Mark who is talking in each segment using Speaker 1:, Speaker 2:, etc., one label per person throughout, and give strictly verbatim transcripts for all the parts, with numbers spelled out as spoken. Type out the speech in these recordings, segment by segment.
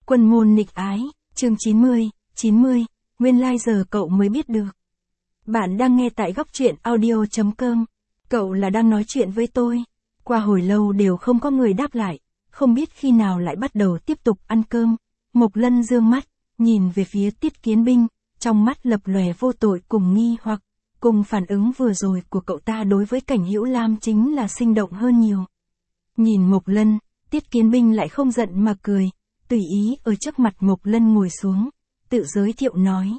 Speaker 1: Quân môn nghịch ái, chương chín mươi, chín mươi, nguyên lai giờ cậu mới biết được. Bạn đang nghe tại góc truyện audio chấm com. Cậu là đang nói chuyện với tôi. Qua hồi lâu đều không có người đáp lại, không biết khi nào lại bắt đầu tiếp tục ăn cơm. Mộc Lân dương mắt, nhìn về phía Tiết Kiến Binh, trong mắt lập lòe vô tội cùng nghi hoặc, cùng phản ứng vừa rồi của cậu ta đối với Cảnh Hữu Lam chính là sinh động hơn nhiều. Nhìn Mộc Lân, Tiết Kiến Binh lại không giận mà cười, tùy ý ở trước mặt Mộc Lân ngồi xuống, tự giới thiệu nói.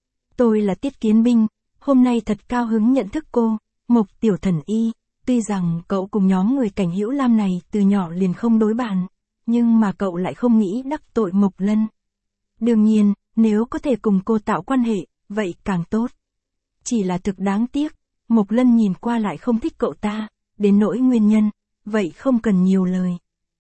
Speaker 1: Tôi là Tiết Kiến Binh, hôm nay thật cao hứng nhận thức cô, Mộc Tiểu Thần Y, tuy rằng cậu cùng nhóm người Cảnh Hữu Lam này từ nhỏ liền không đối bàn, nhưng mà cậu lại không nghĩ đắc tội Mộc Lân. Đương nhiên, nếu có thể cùng cô tạo quan hệ, vậy càng tốt. Chỉ là thực đáng tiếc, Mộc Lân nhìn qua lại không thích cậu ta, đến nỗi nguyên nhân, vậy không cần nhiều lời.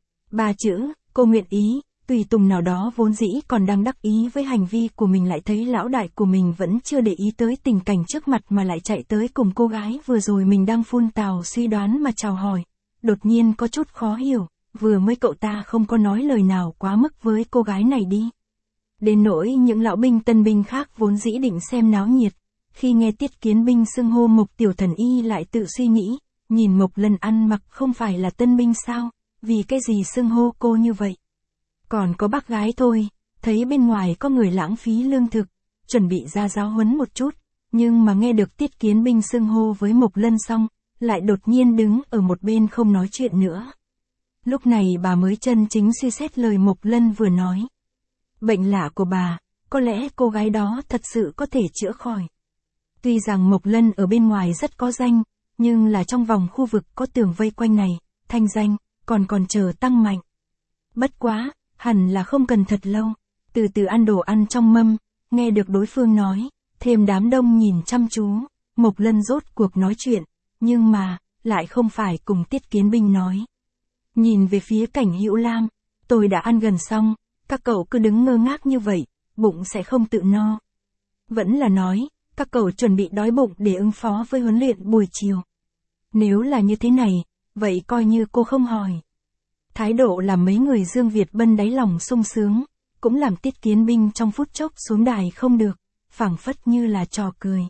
Speaker 1: Ba chữ, cô nguyện ý, tùy tùng nào đó vốn dĩ còn đang đắc ý với hành vi của mình lại thấy lão đại của mình vẫn chưa để ý tới tình cảnh trước mặt mà lại chạy tới cùng cô gái vừa rồi mình đang phun tào suy đoán mà chào hỏi. Đột nhiên có chút khó hiểu, vừa mới cậu ta không có nói lời nào quá mức với cô gái này đi. Đến nỗi những lão binh tân binh khác vốn dĩ định xem náo nhiệt, khi nghe Tiết Kiến Binh xưng hô Mộc Tiểu Thần Y lại tự suy nghĩ, nhìn Mộc Lân ăn mặc không phải là tân binh sao, vì cái gì xưng hô cô như vậy. Còn có bác gái thôi, thấy bên ngoài có người lãng phí lương thực, chuẩn bị ra giáo huấn một chút, nhưng mà nghe được Tiết Kiến Binh xưng hô với Mộc Lân xong, lại đột nhiên đứng ở một bên không nói chuyện nữa. Lúc này bà mới chân chính suy xét lời Mộc Lân vừa nói. Bệnh lạ của bà, có lẽ cô gái đó thật sự có thể chữa khỏi. Tuy rằng Mộc Lân ở bên ngoài rất có danh, nhưng là trong vòng khu vực có tường vây quanh này, thanh danh, còn còn chờ tăng mạnh. Bất quá, hẳn là không cần thật lâu, từ từ ăn đồ ăn trong mâm, nghe được đối phương nói, thêm đám đông nhìn chăm chú, Mộc Lân rốt cuộc nói chuyện, nhưng mà, lại không phải cùng Tiết Kiến Binh nói. Nhìn về phía Cảnh Hữu Lam, tôi đã ăn gần xong, các cậu cứ đứng ngơ ngác như vậy, bụng sẽ không tự no. Vẫn là nói, các cậu chuẩn bị đói bụng để ứng phó với huấn luyện buổi chiều. Nếu là như thế này, vậy coi như cô không hỏi. Thái độ làm mấy người Dương Việt Bân đáy lòng sung sướng, cũng làm Tiết Kiến Binh trong phút chốc xuống đài không được, phảng phất như là trò cười.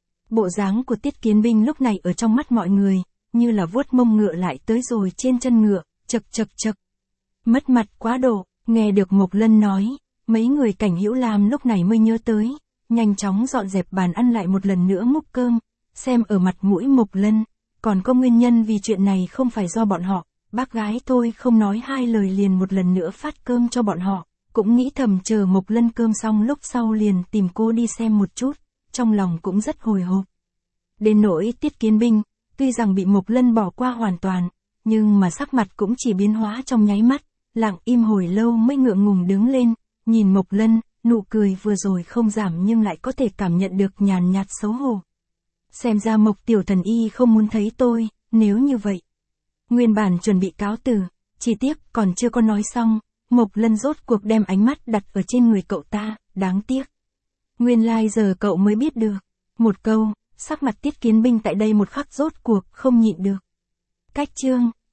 Speaker 1: Bộ dáng của Tiết Kiến Binh lúc này ở trong mắt mọi người, như là vuốt mông ngựa lại tới rồi trên chân ngựa, chật chật chật. Mất mặt quá độ, nghe được Mộc Lân nói, mấy người Cảnh Hữu Lam lúc này mới nhớ tới, nhanh chóng dọn dẹp bàn ăn lại một lần nữa múc cơm, xem ở mặt mũi Mộc Lân, còn có nguyên nhân vì chuyện này không phải do bọn họ. Bác gái tôi không nói hai lời liền một lần nữa phát cơm cho bọn họ, cũng nghĩ thầm chờ Mộc Lân cơm xong lúc sau liền tìm cô đi xem một chút, trong lòng cũng rất hồi hộp. Đến nỗi Tiết Kiến Binh, tuy rằng bị Mộc Lân bỏ qua hoàn toàn, nhưng mà sắc mặt cũng chỉ biến hóa trong nháy mắt, lặng im hồi lâu mới ngượng ngùng đứng lên, nhìn Mộc Lân, nụ cười vừa rồi không giảm nhưng lại có thể cảm nhận được nhàn nhạt xấu hổ. Xem ra Mộc Tiểu Thần Y không muốn thấy tôi, nếu như vậy. Nguyên bản chuẩn bị cáo từ, chỉ tiếc còn chưa có nói xong, Mộc Lân rốt cuộc đem ánh mắt đặt ở trên người cậu ta, đáng tiếc. Nguyên lai giờ cậu mới biết được. Một câu, sắc mặt Tiết Kiến Binh tại đây một khắc rốt cuộc không nhịn được. Cách chương